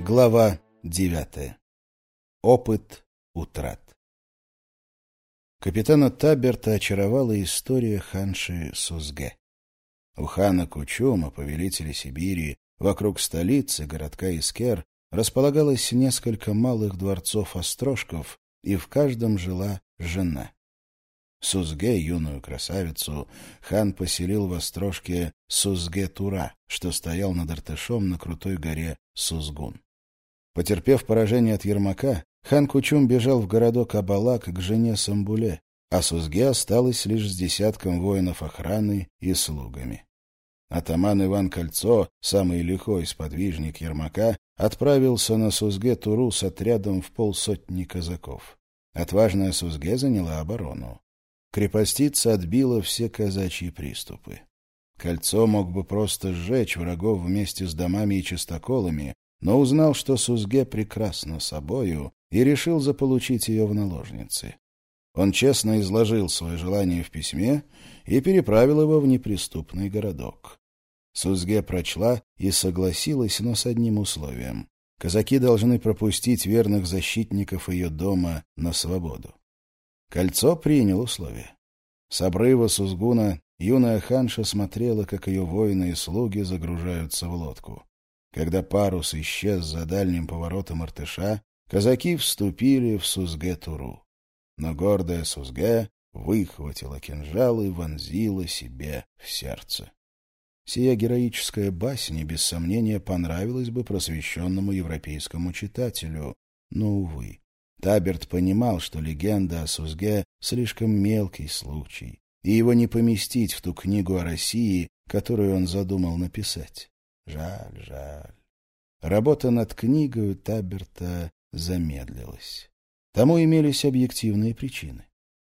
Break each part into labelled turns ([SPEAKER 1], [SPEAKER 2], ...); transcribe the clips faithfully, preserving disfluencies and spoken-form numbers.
[SPEAKER 1] Глава девятая. Опыт утрат. Капитана Таберта очаровала история ханши Сузге. У хана Кучума, повелителя Сибири, вокруг столицы, городка Искер, располагалось несколько малых дворцов-острожков, и в каждом жила жена. Сузге, юную красавицу, хан поселил в острожке Сузге-Тура, что стоял над Иртышом на крутой горе Сузгун. Потерпев поражение от Ермака, хан Кучум бежал в городок Абалак к жене Самбуле, а Сузге осталась лишь с десятком воинов охраны и слугами. Атаман Иван Кольцо, самый лихой сподвижник Ермака, отправился на Сузге-Туру с отрядом в полсотни казаков. Отважная Сузге заняла оборону. Крепостица отбила все казачьи приступы. Кольцо мог бы просто сжечь врагов вместе с домами и чистоколами, но узнал, что Сузге прекрасна собою, и решил заполучить ее в наложницы. Он честно изложил свое желание в письме и переправил его в неприступный городок. Сузге прочла и согласилась, но с одним условием. Казаки должны пропустить верных защитников ее дома на свободу. Кольцо принял условие. С обрыва Сузгуна юная ханша смотрела, как ее воины и слуги загружаются в лодку. Когда парус исчез за дальним поворотом Иртыша, казаки вступили в Сузге-Туру. Но гордая Сузге выхватила кинжал и вонзила себе в сердце. Сия героическая басня, без сомнения, понравилась бы просвещенному европейскому читателю, но, увы. Таберт понимал, что легенда о Сузге — слишком мелкий случай, и его не поместить в ту книгу о России, которую он задумал написать. Жаль, жаль. Работа над книгой Таберта замедлилась. Тому имелись объективные причины.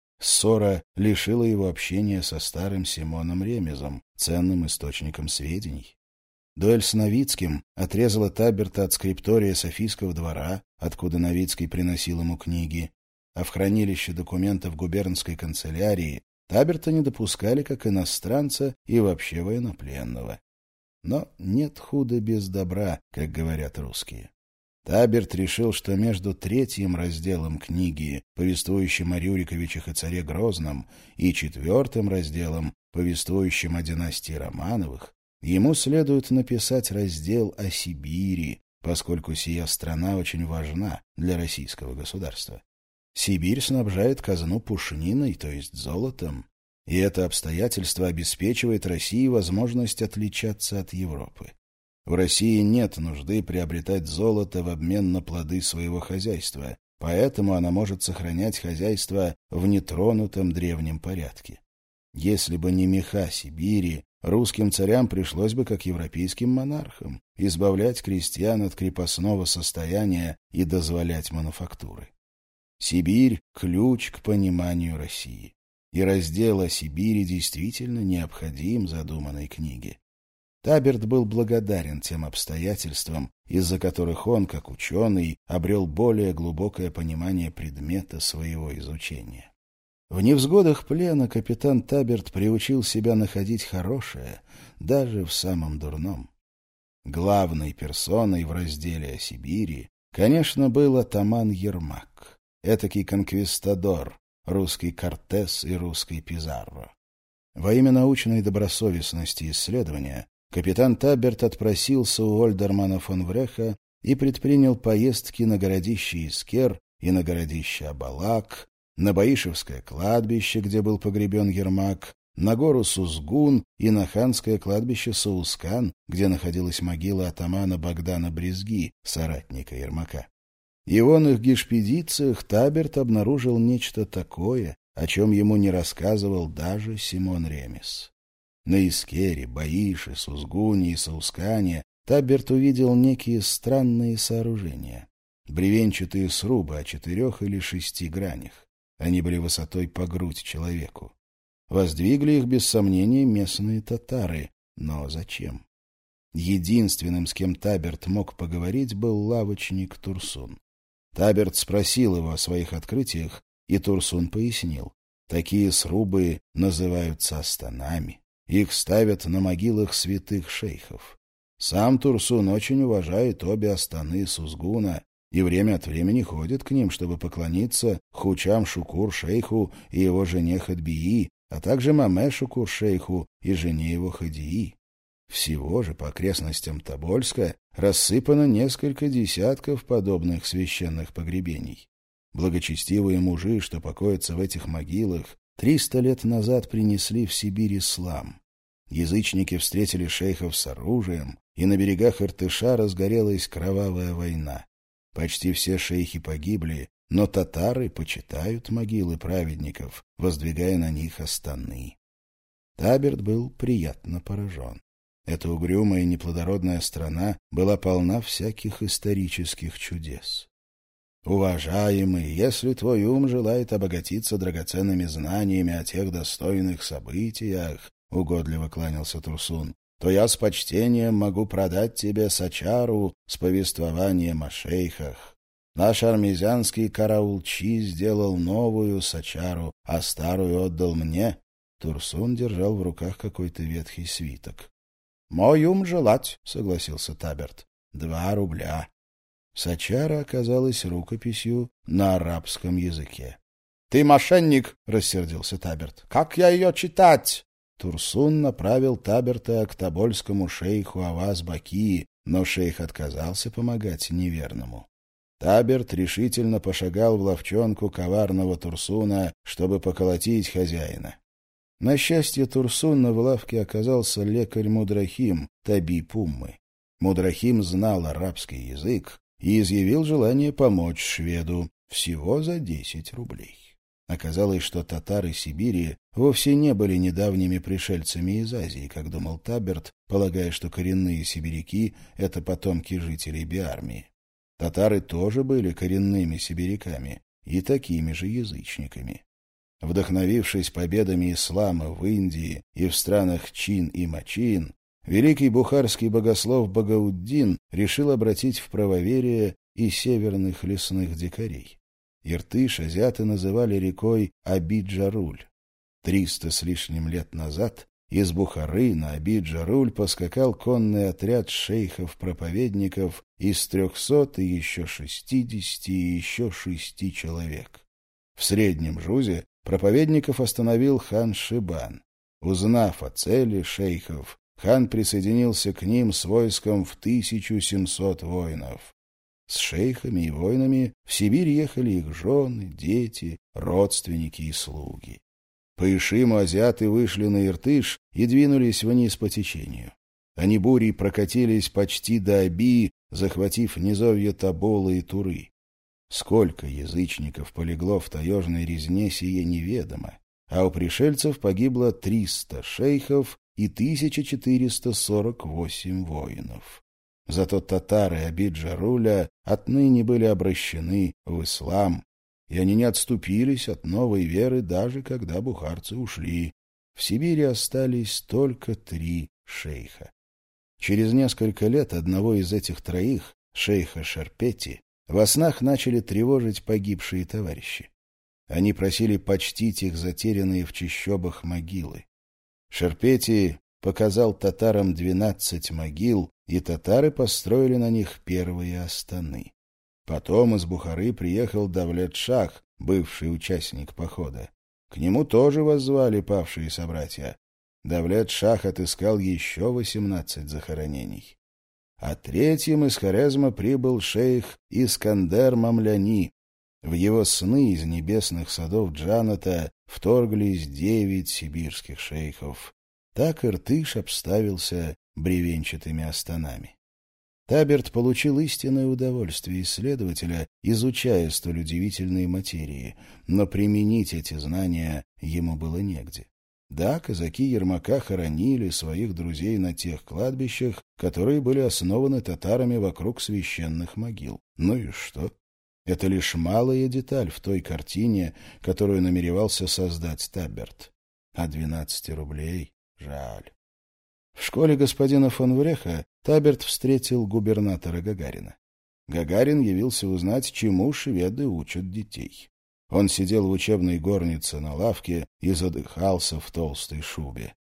[SPEAKER 1] Ссора лишила его общения со старым Симоном Ремезом, ценным источником сведений. Дуэль с Новицким отрезала Таберта от скриптория Софийского двора, откуда Новицкий приносил ему книги, а в хранилище документов губернской канцелярии Таберта не допускали как иностранца и вообще военнопленного. Но нет худа без добра, как говорят русские. Таберт решил, что между третьим разделом книги, повествующим о Рюриковичах и царе Грозном, и четвертым разделом, повествующим о династии Романовых, ему следует написать раздел о Сибири, поскольку сия страна очень важна для российского государства. Сибирь снабжает казну пушниной, то есть золотом, и это обстоятельство обеспечивает России возможность отличаться от Европы. В России нет нужды приобретать золото в обмен на плоды своего хозяйства, поэтому она может сохранять хозяйство в нетронутом древнем порядке. Если бы не меха Сибири, русским царям пришлось бы, как европейским монархам, избавлять крестьян от крепостного состояния и дозволять мануфактуры. Сибирь — ключ к пониманию России. И раздел о Сибири действительно необходим задуманной книге. Таберт был благодарен тем обстоятельствам, из-за которых он, как ученый, обрел более глубокое понимание предмета своего изучения. В невзгодах плена капитан Таберт приучил себя находить хорошее, даже в самом дурном. Главной персоной в разделе о Сибири, конечно, был атаман Ермак, этакий конквистадор, русский Кортес и русский Пизарро. Во имя научной добросовестности исследования капитан Таберт отпросился у Ольдермана фон Вреха и предпринял поездки на городище Искер и на городище Абалак, на Баишевское кладбище, где был погребен Ермак, на гору Сузгун и на ханское кладбище Саускан, где находилась могила атамана Богдана Брезги, соратника Ермака. И в оных гешпедициях Таберт обнаружил нечто такое, о чем ему не рассказывал даже Симон Ремез. На Искере, Баише, Сузгуне и Саускане Таберт увидел некие странные сооружения. Бревенчатые срубы о четырех или шести гранях. Они были высотой по грудь человеку. Воздвигли их, без сомнения, местные татары. Но зачем? Единственным, с кем Таберт мог поговорить, был лавочник Турсун. Таберт спросил его о своих открытиях, и Турсун пояснил. Такие срубы называются астанами. Их ставят на могилах святых шейхов. Сам Турсун очень уважает обе астаны Сузгуна и время от времени ходит к ним, чтобы поклониться Хучам Шукур-шейху и его жене Хадбии, а также Маме Шукур-шейху и жене его Хадии. Всего же по окрестностям Тобольска рассыпано несколько десятков подобных священных погребений. Благочестивые мужи, что покоятся в этих могилах, триста лет назад принесли в Сибирь ислам. Язычники встретили шейхов с оружием, и на берегах Иртыша разгорелась кровавая война. Почти все шейхи погибли, но татары почитают могилы праведников, воздвигая на них астаны. Таберт был приятно поражен. Эта угрюмая и неплодородная страна была полна всяких исторических чудес. «Уважаемый, если твой ум желает обогатиться драгоценными знаниями о тех достойных событиях, — угодливо кланялся Турсун, — то я с почтением могу продать тебе сачару с повествованием о шейхах. Наш армезианский караулчи сделал новую сачару, а старую отдал мне». Турсун держал в руках какой-то ветхий свиток. «Мой ум желать», — согласился Таберт. «Два рубля». Сачара оказалась рукописью на арабском языке. «Ты мошенник!» — рассердился Таберт. «Как я ее читать?» Турсун направил Таберта к тобольскому шейху Аваз-Баки, но шейх отказался помогать неверному. Таберт решительно пошагал в ловчонку коварного Турсуна, чтобы поколотить хозяина. На счастье Турсуна в лавке оказался лекарь Мудрахим, табиб Уммы. Мудрахим знал арабский язык и изъявил желание помочь шведу всего за десять рублей. Оказалось, что татары Сибири вовсе не были недавними пришельцами из Азии, как думал Таберт, полагая, что коренные сибиряки — это потомки жителей Биармии. Татары тоже были коренными сибиряками и такими же язычниками. Вдохновившись победами ислама в Индии и в странах Чин и Мачин, великий бухарский богослов Багауддин решил обратить в правоверие и северных лесных дикарей. Иртыш азиаты называли рекой Абид-Джаруль. Триста с лишним лет назад из Бухары на Абид-Джаруль поскакал конный отряд шейхов-проповедников из трехсот и еще шестидесяти и еще шести человек. В Среднем Жузе проповедников остановил хан Шибан. Узнав о цели шейхов, хан присоединился к ним с войском в тысячу семьсот воинов. С шейхами и воинами в Сибирь ехали их жены, дети, родственники и слуги. По Ишиму азиаты вышли на Иртыш и двинулись вниз по течению. Они бурей прокатились почти до Аби, захватив низовья Тобола и Туры. Сколько язычников полегло в таежной резне, сие неведомо, а у пришельцев погибло триста шейхов и тысяча четыреста сорок восемь воинов. Зато татары Абид-Джаруля отныне были обращены в ислам, и они не отступились от новой веры, даже когда бухарцы ушли. В Сибири остались только три шейха. Через несколько лет одного из этих троих, шейха Шерпети, во снах начали тревожить погибшие товарищи. Они просили почтить их затерянные в чащобах могилы. Шерпети показал татарам двенадцать могил, и татары построили на них первые астаны. Потом из Бухары приехал Давлет-Шах, бывший участник похода. К нему тоже воззвали павшие собратья. Давлет-Шах отыскал еще восемнадцать захоронений. А третьим из Хорезма прибыл шейх Искандер Мамляни. В его сны из небесных садов Джаната вторглись девять сибирских шейхов. Так Иртыш обставился бревенчатыми астанами. Таберт получил истинное удовольствие исследователя, изучая столь удивительные материи, но применить эти знания ему было негде. Да, казаки Ермака хоронили своих друзей на тех кладбищах, которые были основаны татарами вокруг священных могил. Ну и что? Это лишь малая деталь в той картине, которую намеревался создать Таберт. А двенадцати рублей жаль. В школе господина фон Вреха Таберт встретил губернатора Гагарина. Гагарин явился узнать, чему шведы учат детей. Он сидел в учебной горнице на лавке и задыхался в толстой шубе.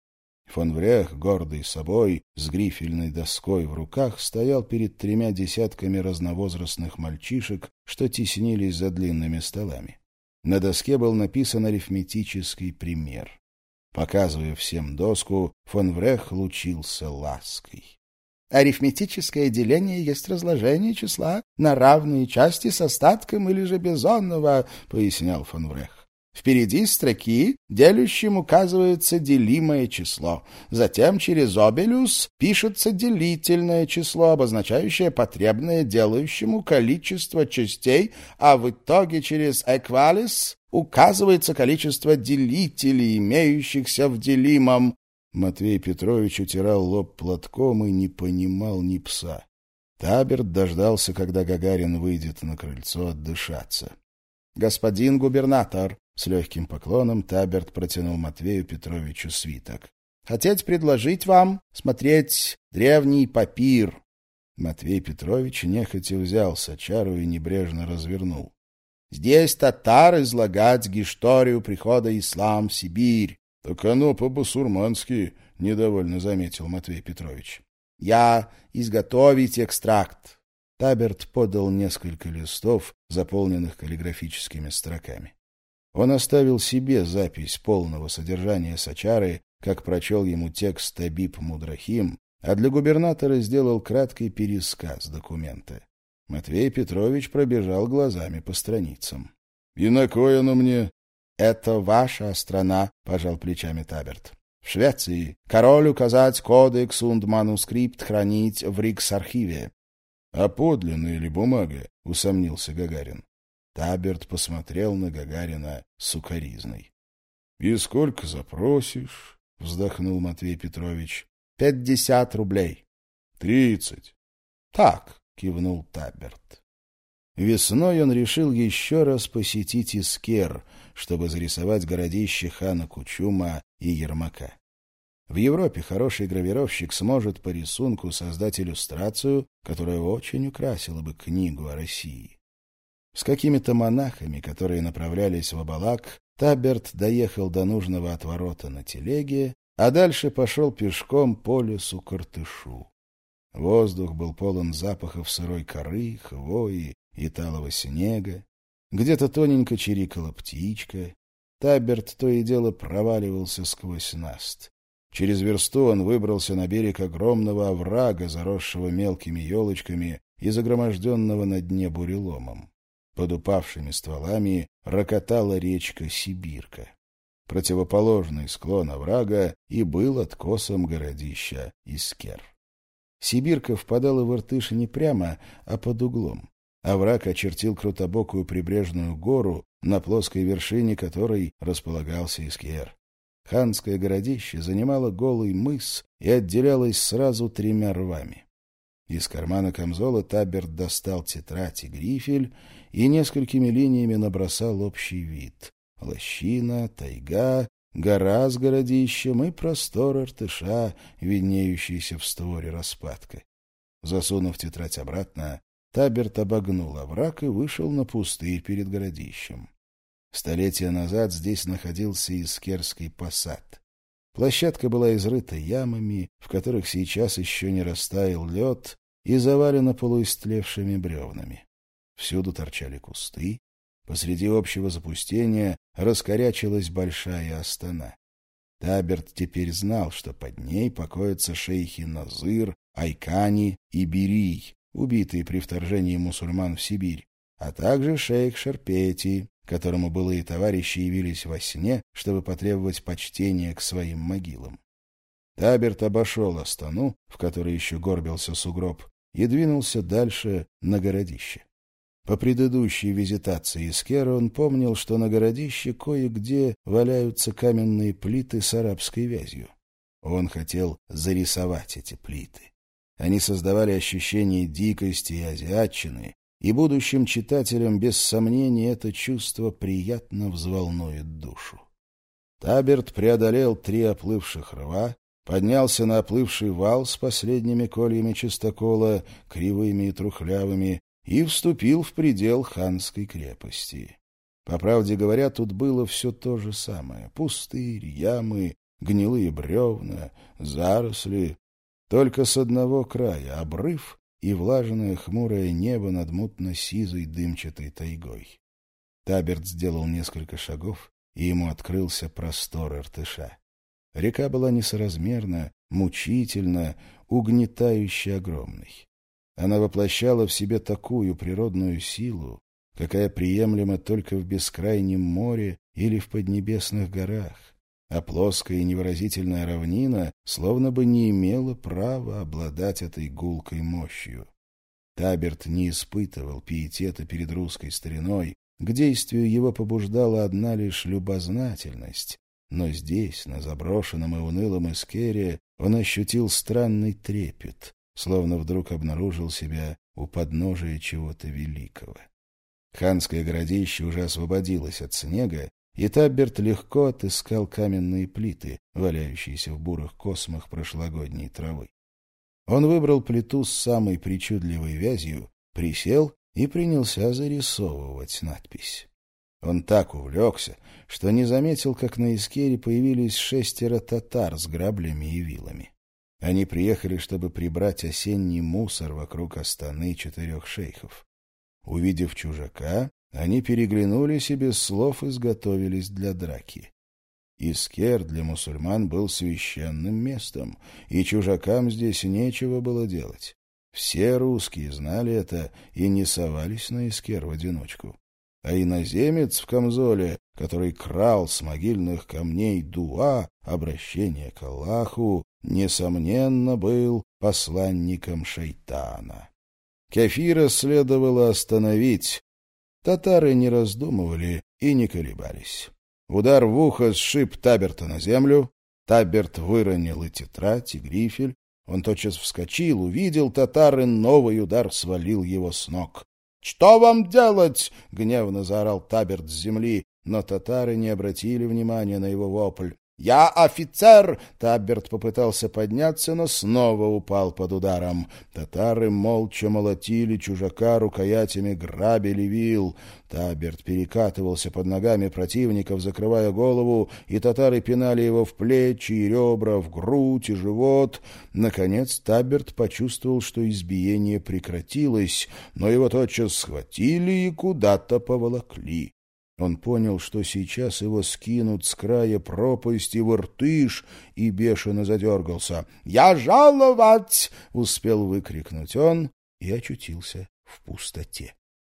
[SPEAKER 1] Фон Врех, гордый собой, с грифельной доской в руках, стоял перед тремя десятками разновозрастных мальчишек, что теснились за длинными столами. На доске был написан арифметический пример. Показывая всем доску, фон Врех лучился лаской. «Арифметическое деление есть разложение числа на равные части с остатком или же без онного», — пояснял фон Врех. Впереди строки делющим указывается делимое число. Затем через обелюс пишется делительное число, обозначающее потребное делающему количество частей, а в итоге через эквалис указывается количество делителей, имеющихся в делимом. Матвей Петрович утирал лоб платком и не понимал ни пса. Таберт дождался, когда Гагарин выйдет на крыльцо отдышаться. «Господин губернатор», — с легким поклоном Таберт протянул Матвею Петровичу свиток, «хотеть предложить вам смотреть древний папир». Матвей Петрович нехотя взял сачару и небрежно развернул. «Здесь татар излагать историю прихода ислам в Сибирь». «Так оно по-басурмански», — недовольно заметил Матвей Петрович. «Я изготовить экстракт». Таберт подал несколько листов, заполненных каллиграфическими строками. Он оставил себе запись полного содержания сачары, как прочел ему текст Табиб Мудрахим, а для губернатора сделал краткий пересказ документа. Матвей Петрович пробежал глазами по страницам. — И на кой оно мне? — Это ваша страна, — пожал плечами Таберт. — В Швеции король указать кодекс und манускрипт хранить в Рикс-архиве. — А подлинная ли бумага? — усомнился Гагарин. Таберт посмотрел на Гагарина сукоризной. — И сколько запросишь? — вздохнул Матвей Петрович. — Пятьдесят рублей. — Тридцать. — Так, — кивнул Таберт. Весной он решил еще раз посетить Искер, чтобы зарисовать городище хана Кучума и Ермака. В Европе хороший гравировщик сможет по рисунку создать иллюстрацию, которая очень украсила бы книгу о России. С какими-то монахами, которые направлялись в Абалак, Таберт доехал до нужного отворота на телеге, а дальше пошел пешком по лесу к Иртышу. Воздух был полон запахов сырой коры, хвои и талого снега. Где-то тоненько чирикала птичка. Таберт то и дело проваливался сквозь наст. Через версту он выбрался на берег огромного оврага, заросшего мелкими елочками и загроможденного на дне буреломом. Под упавшими стволами рокотала речка Сибирка. Противоположный склон оврага и был откосом городища Искер. Сибирка впадала в Иртыш не прямо, а под углом. Овраг очертил крутобокую прибрежную гору, на плоской вершине которой располагался Искер. Ханское городище занимало голый мыс и отделялось сразу тремя рвами. Из кармана камзола Таберт достал тетрадь и грифель и несколькими линиями набросал общий вид. Лощина, тайга, гора с городищем и простор Иртыша, виднеющийся в створе распадка. Засунув тетрадь обратно, Таберт обогнул овраг и вышел на пустырь перед городищем. Столетия назад здесь находился Искерский посад. Площадка была изрыта ямами, в которых сейчас еще не растаял лед, и завалена полуистлевшими бревнами. Всюду торчали кусты. Посреди общего запустения раскорячилась большая астана. Таберт теперь знал, что под ней покоятся шейхи Назыр, Айкани и Берий, убитые при вторжении мусульман в Сибирь, а также шейх Шерпети, которому былые товарищи явились во сне, чтобы потребовать почтения к своим могилам. Таберт обошел астану, в которой еще горбился сугроб, и двинулся дальше на городище. По предыдущей визитации Искера он помнил, что на городище кое-где валяются каменные плиты с арабской вязью. Он хотел зарисовать эти плиты. Они создавали ощущение дикости и азиатчины, и будущим читателям, без сомнения, это чувство приятно взволнует душу. Таберт преодолел три оплывших рва, поднялся на оплывший вал с последними кольями чистокола, кривыми и трухлявыми, и вступил в предел ханской крепости. По правде говоря, тут было все то же самое — пустырь, ямы, гнилые бревна, заросли. Только с одного края — обрыв и влажное хмурое небо над мутно-сизой дымчатой тайгой. Таберт сделал несколько шагов, и ему открылся простор Иртыша. Река была несоразмерна, мучительно, угнетающе огромной. Она воплощала в себе такую природную силу, какая приемлема только в бескрайнем море или в поднебесных горах, а плоская и невыразительная равнина словно бы не имела права обладать этой гулкой мощью. Таберт не испытывал пиетета перед русской стариной, к действию его побуждала одна лишь любознательность, но здесь, на заброшенном и унылом Искере, он ощутил странный трепет, словно вдруг обнаружил себя у подножия чего-то великого. Ханское городище уже освободилось от снега, и Таберт легко отыскал каменные плиты, валяющиеся в бурых космах прошлогодней травы. Он выбрал плиту с самой причудливой вязью, присел и принялся зарисовывать надпись. Он так увлекся, что не заметил, как на Искере появились шестеро татар с граблями и вилами. Они приехали, чтобы прибрать осенний мусор вокруг астаны четырех шейхов. Увидев чужака, они переглянулись и без слов изготовились для драки. Искер для мусульман был священным местом, и чужакам здесь нечего было делать. Все русские знали это и не совались на Искер в одиночку. А иноземец в камзоле, который крал с могильных камней дуа, обращение к Аллаху, несомненно, был посланником шайтана. Кафира следовало остановить. Татары не раздумывали и не колебались. Удар в ухо сшиб Таберта на землю. Таберт выронил и тетрадь, и грифель. Он тотчас вскочил, увидел татар, и новый удар свалил его с ног. «Что вам делать?» — гневно заорал Таберт с земли, но татары не обратили внимания на его вопль. «Я офицер!» — Таберт попытался подняться, но снова упал под ударом. Татары молча молотили чужака рукоятями грабель и вил. Таберт перекатывался под ногами противников, закрывая голову, и татары пинали его в плечи и ребра, в грудь и живот. Наконец Таберт почувствовал, что избиение прекратилось, но его тотчас схватили и куда-то поволокли. Он понял, что сейчас его скинут с края пропасти в Иртыш, и бешено задергался. «Я жаловать!» — успел выкрикнуть он и очутился в пустоте.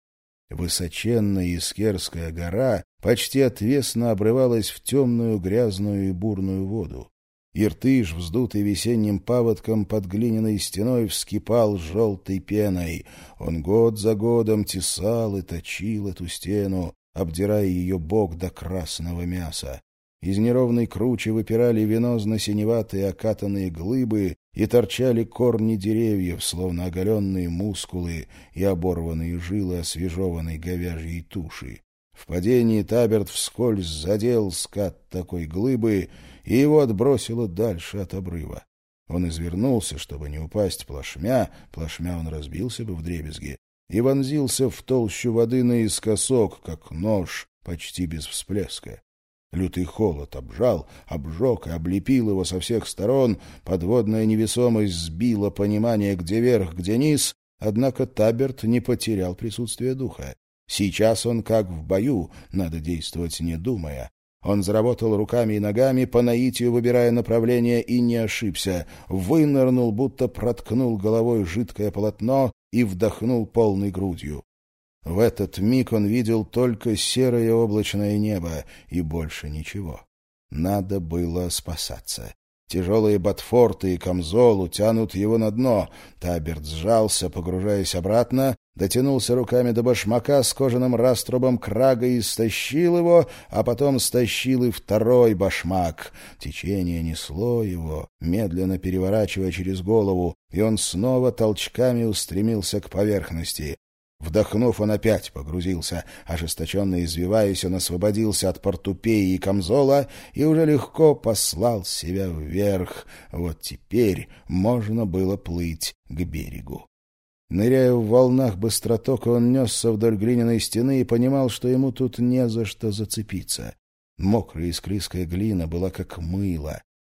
[SPEAKER 1] Высоченная Искерская гора почти отвесно обрывалась в темную, грязную и бурную воду. Иртыш, вздутый весенним паводком под глиняной стеной, вскипал желтой пеной. Он год за годом тесал и точил эту стену, обдирая ее бок до красного мяса. Из неровной кручи выпирали венозно-синеватые окатанные глыбы и торчали корни деревьев, словно оголенные мускулы и оборванные жилы освежеванной говяжьей туши. В падении Таберт вскользь задел скат такой глыбы, и его отбросило дальше от обрыва. Он извернулся, чтобы не упасть плашмя, плашмя он разбился бы вдребезги, и вонзился в толщу воды наискосок, как нож, почти без всплеска. Лютый холод обжал, обжег и облепил его со всех сторон, подводная невесомость сбила понимание, где верх, где низ, однако Таберт не потерял присутствие духа. Сейчас он как в бою, надо действовать не думая. Он заработал руками и ногами, по наитию выбирая направление, и не ошибся. Вынырнул, будто проткнул головой жидкое полотно и вдохнул полной грудью. В этот миг он видел только серое облачное небо и больше ничего. Надо было спасаться. Тяжелые ботфорты и камзол утянут его на дно. Таберт сжался, погружаясь обратно, дотянулся руками до башмака с кожаным раструбом крага и стащил его, а потом стащил и второй башмак. Течение несло его, медленно переворачивая через голову, и он снова толчками устремился к поверхности. Вдохнув, он опять погрузился. Ожесточенно извиваясь, он освободился от портупеи и камзола и уже легко послал себя вверх. Вот теперь можно было плыть к берегу. Ныряя в волнах быстротока, он несся вдоль глиняной стены и понимал, что ему тут не за что зацепиться. Мокрая и склизкая глина была как мыло.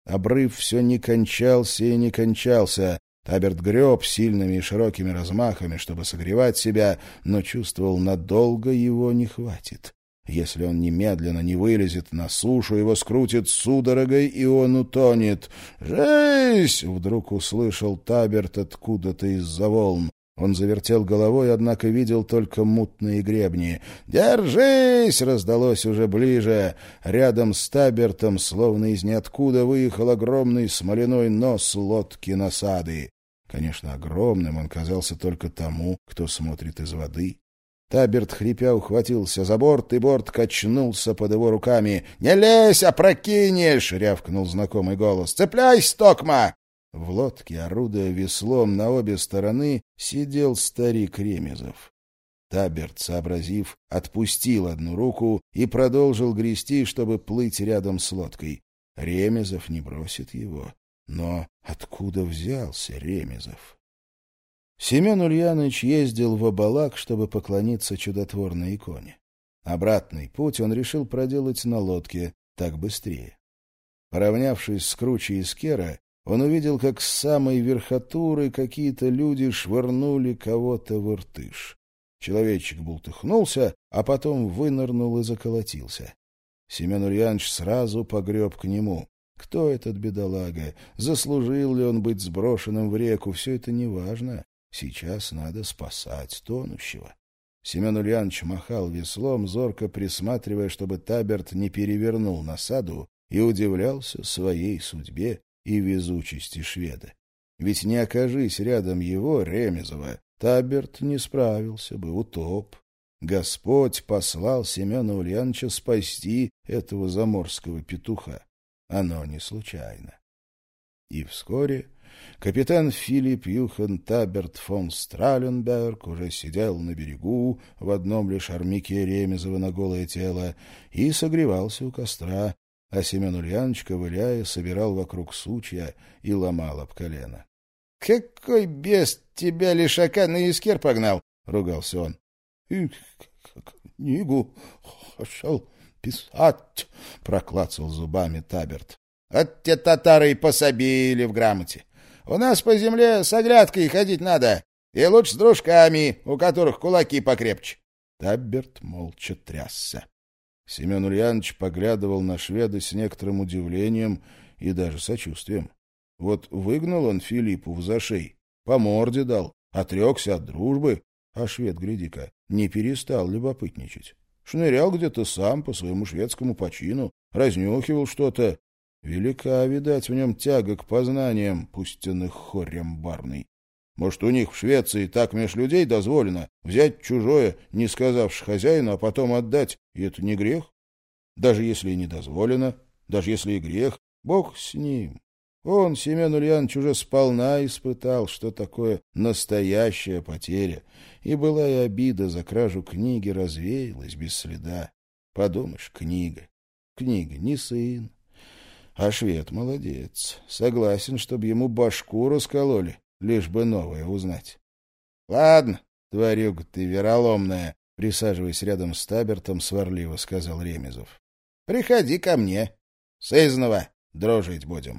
[SPEAKER 1] Обрыв все не кончался и не кончался. Таберт греб сильными и широкими размахами, чтобы согревать себя, но чувствовал, надолго его не хватит. Если он немедленно не вылезет на сушу, его скрутит судорогой, и он утонет. «Жесть!» — вдруг услышал Таберт откуда-то из-за волн. Он завертел головой, однако видел только мутные гребни. «Держись!» — раздалось уже ближе. Рядом с Табертом, словно из ниоткуда, выехал огромный смоляной нос лодки насады. Конечно, огромным он казался только тому, кто смотрит из воды. Таберт, хрипя, ухватился за борт, и борт качнулся под его руками. «Не лезь, опрокинешь!» — рявкнул знакомый голос. «Цепляйся, токма!» В лодке, орудуя веслом на обе стороны, сидел старик Ремезов. Таберт, сообразив, отпустил одну руку и продолжил грести, чтобы плыть рядом с лодкой. Ремезов не бросит его. Но откуда взялся Ремезов? Семен Ульяныч ездил в Абалак, чтобы поклониться чудотворной иконе. Обратный путь он решил проделать на лодке, так быстрее. Поравнявшись с кручей Искера, он увидел, как с самой верхотуры какие-то люди швырнули кого-то в Иртыш. Человечек бултыхнулся, а потом вынырнул и заколотился. Семен Ульяныч сразу погреб к нему. Кто этот бедолага? Заслужил ли он быть сброшенным в реку? Все это неважно. Сейчас надо спасать тонущего. Семен Ульяныч махал веслом, зорко присматривая, чтобы Таберт не перевернул насаду, и удивлялся своей судьбе и везучести шведа. Ведь не окажись рядом его, Ремезова, Таберт не справился бы, утоп. Господь послал Семена Ульяныча спасти этого заморского петуха. Оно не случайно. И вскоре капитан Филипп Юхан Таберт фон Страленберг уже сидел на берегу в одном лишь армяке Ремезова на голое тело и согревался у костра, а Семен Ульяныч, ковыляя, собирал вокруг сучья и ломал об колено. — Какой бес тебя, лишака, на Искер погнал? — ругался он. — И книгу хотел писать, — проклацал зубами Таберт. — От те татары и пособили в грамоте. У нас по земле с оглядкой ходить надо, и лучше с дружками, у которых кулаки покрепче. Таберт молча трясся. Семен Ульяныч поглядывал на шведа с некоторым удивлением и даже сочувствием. Вот выгнал он Филиппу в зашей, по морде дал, отрекся от дружбы, а швед, гляди-ка, не перестал любопытничать. Шнырял где-то сам по своему шведскому почину, разнюхивал что-то. Велика, видать, в нем тяга к познаниям, пустенных хорем барный. Может, у них в Швеции так меж людей дозволено взять чужое, не сказавши хозяину, а потом отдать, и это не грех? Даже если и не дозволено, даже если и грех, Бог с ним. Он, Семен Ульяныч, уже сполна испытал, что такое настоящая потеря, и былая обида за кражу книги развеялась без следа. Подумаешь, книга. Книга не сын. А швед молодец. Согласен, чтобы ему башку раскололи, лишь бы новое узнать. — Ладно, тварюга ты вероломная, — присаживаясь рядом с Табертом, сварливо сказал Ремезов. — Приходи ко мне. Сызнова дружить будем.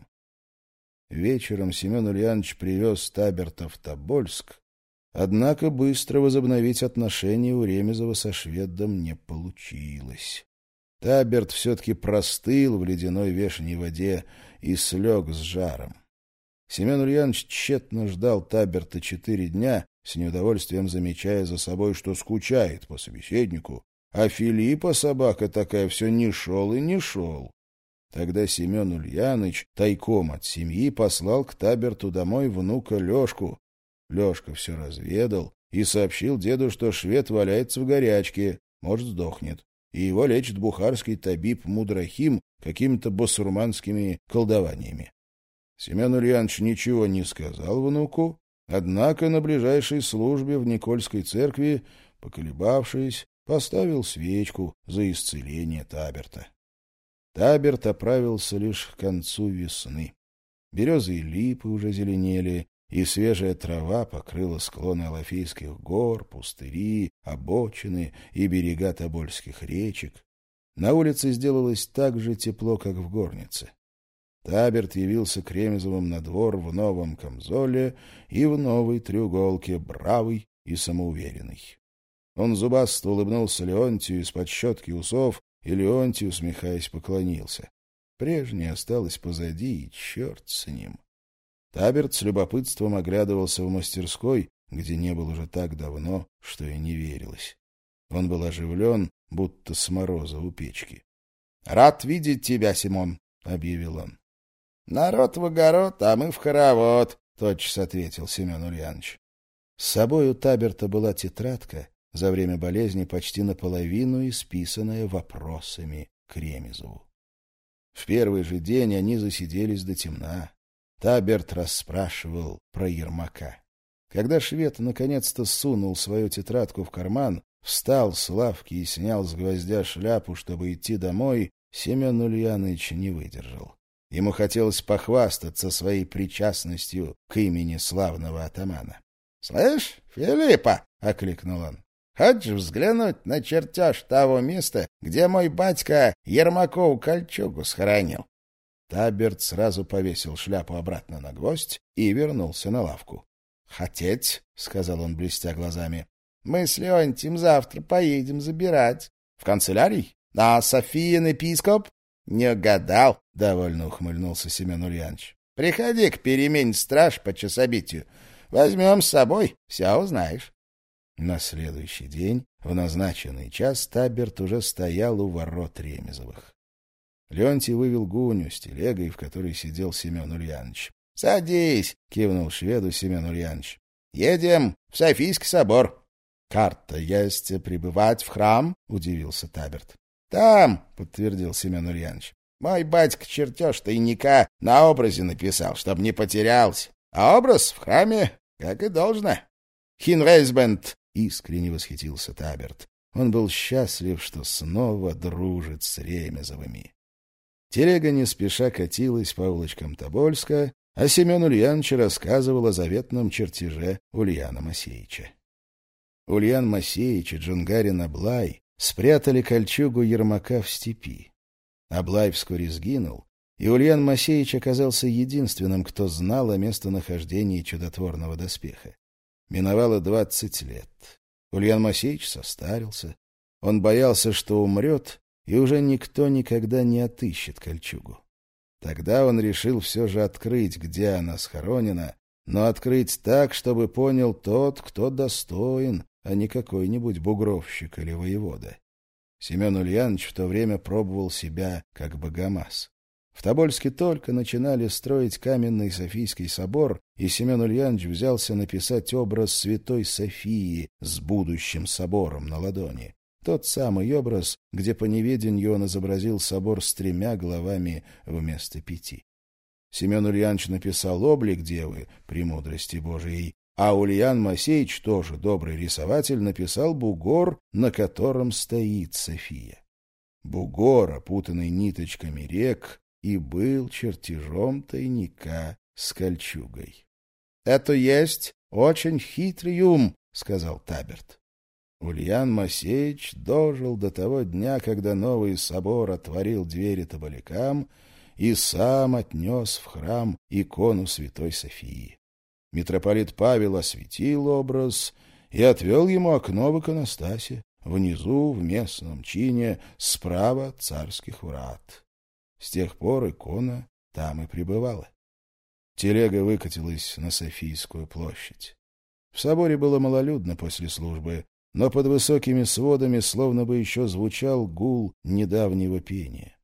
[SPEAKER 1] Вечером Семен Ульяныч привез Таберта в Тобольск, однако быстро возобновить отношения у Ремезова со шведом не получилось. Таберт все-таки простыл в ледяной вешней воде и слег с жаром. Семен Ульяныч тщетно ждал Таберта четыре дня, с неудовольствием замечая за собой, что скучает по собеседнику, а Филиппа, собака такая, все не шел и не шел. Тогда Семен Ульяныч тайком от семьи послал к Таберту домой внука Лешку. Лешка все разведал и сообщил деду, что швед валяется в горячке, может, сдохнет, и его лечит бухарский табиб Мудрахим какими-то басурманскими колдованиями. Семен Ульяныч ничего не сказал внуку, однако на ближайшей службе в Никольской церкви, поколебавшись, поставил свечку за исцеление Таберта. Таберт оправился лишь к концу весны. Березы и липы уже зеленели, и свежая трава покрыла склоны Алафейских гор, пустыри, обочины и берега тобольских речек. На улице сделалось так же тепло, как в горнице. Таберт явился к Ремезовым на двор в новом камзоле и в новой треуголке, бравый и самоуверенный. Он зубасто улыбнулся Леонтию из-под щетки усов, и Леонтий, усмехаясь, поклонился. Прежнее осталось позади, и черт с ним. Таберт с любопытством оглядывался в мастерской, где не был уже так давно, что и не верилось. Он был оживлен, будто с мороза у печки. — Рад видеть тебя, Симон, — объявил он. — Народ в огород, а мы в хоровод, — тотчас ответил Семен Ульянович. С собой у Таберта была тетрадка, за время болезни почти наполовину исписанная вопросами к Ремезову. В первый же день они засиделись до темна. Таберт расспрашивал про Ермака. Когда швед наконец-то сунул свою тетрадку в карман, встал с лавки и снял с гвоздя шляпу, чтобы идти домой, Семен Ульянович не выдержал. Ему хотелось похвастаться своей причастностью к имени славного атамана. — Слышь, Филиппа! — окликнул он. — Хочешь взглянуть на чертеж того места, где мой батька Ермакову кольчугу схоронил? Таберт сразу повесил шляпу обратно на гвоздь и вернулся на лавку. — Хотеть, — сказал он, блестя глазами. — Мы с Леонтием завтра поедем забирать. — В канцелярий? А Софиин епископ? — Не угадал, — довольно ухмыльнулся Семен Ульянович. — Приходи к перемене страж по часобитию. Возьмем с собой, все узнаешь. На следующий день, в назначенный час, Таберт уже стоял у ворот Ремезовых. Леонтий вывел Гуню с телегой, в которой сидел Семен Ульянович. — Садись, — кивнул шведу Семен Ульянович. — Едем в Софийский собор. — Карта есть прибывать в храм? — удивился Таберт. — Там, — подтвердил Семен Ульянович. — Мой батька чертеж тайника на образе написал, чтоб не потерялся. А образ в храме, как и должно. — Хинрейсбенд! — искренне восхитился Таберт. Он был счастлив, что снова дружит с Ремезовыми. Телега не спеша катилась по улочкам Тобольска, а Семен Ульянович рассказывал о заветном чертеже Ульяна Масеича. Ульян Масеич и Джунгарин Аблай спрятали кольчугу Ермака в степи. Аблай вскоре сгинул, и Ульян Масеич оказался единственным, кто знал о местонахождении чудотворного доспеха. Миновало двадцать лет. Ульян Масеич состарился. Он боялся, что умрет, и уже никто никогда не отыщет кольчугу. Тогда он решил все же открыть, где она схоронена, но открыть так, чтобы понял тот, кто достоин, а не какой-нибудь бугровщик или воевода. Семен Ульянович в то время пробовал себя как богомаз. В Тобольске только начинали строить каменный Софийский собор, и Семен Ульянович взялся написать образ святой Софии с будущим собором на ладони. Тот самый образ, где по неведению он изобразил собор с тремя главами вместо пяти. Семен Ульянович написал облик девы, премудрости Божией, а Ульян Масеич, тоже добрый рисователь, написал бугор, на котором стоит София. Бугор, опутанный ниточками рек, и был чертежом тайника с кольчугой. — Это есть очень хитрый ум, — сказал Таберт. Ульян Масеич дожил до того дня, когда новый собор отворил двери тоболякам и сам отнес в храм икону святой Софии. Митрополит Павел осветил образ и отвел ему окно в иконостасе, внизу, в местном чине, справа от царских врат. С тех пор икона там и пребывала. Телега выкатилась на Софийскую площадь. В соборе было малолюдно после службы, но под высокими сводами словно бы еще звучал гул недавнего пения.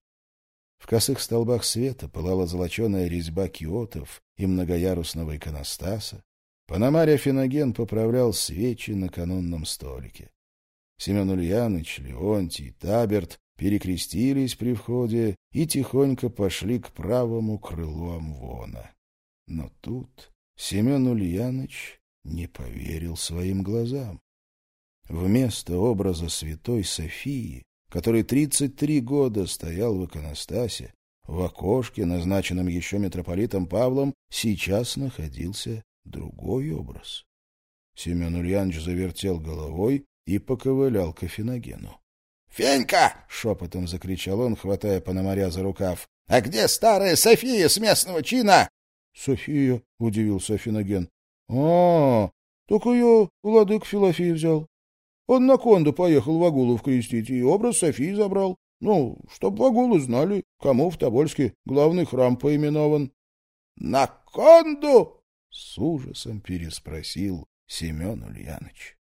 [SPEAKER 1] В косых столбах света пылала золоченая резьба киотов и многоярусного иконостаса. Пономарь Афиноген поправлял свечи на канунном столике. Семен Ульяныч, Леонтий, Таберт перекрестились при входе и тихонько пошли к правому крылу амвона. Но тут Семен Ульяныч не поверил своим глазам. Вместо образа святой Софии, который тридцать три года стоял в иконостасе, в окошке, назначенном еще митрополитом Павлом, сейчас находился другой образ. Семен Ульянович завертел головой и поковылял к Афиногену. — Фенька! — шепотом закричал он, хватая Пономаря за рукав. — А где старая София с местного чина? — София, — удивился Афиноген. — А, так ее владыка Филофей взял. Он на Конду поехал Вагулов крестить и образ Софии забрал. Ну, чтоб Вагулы знали, кому в Тобольске главный храм поименован. — На Конду? — с ужасом переспросил Семен Ульяныч.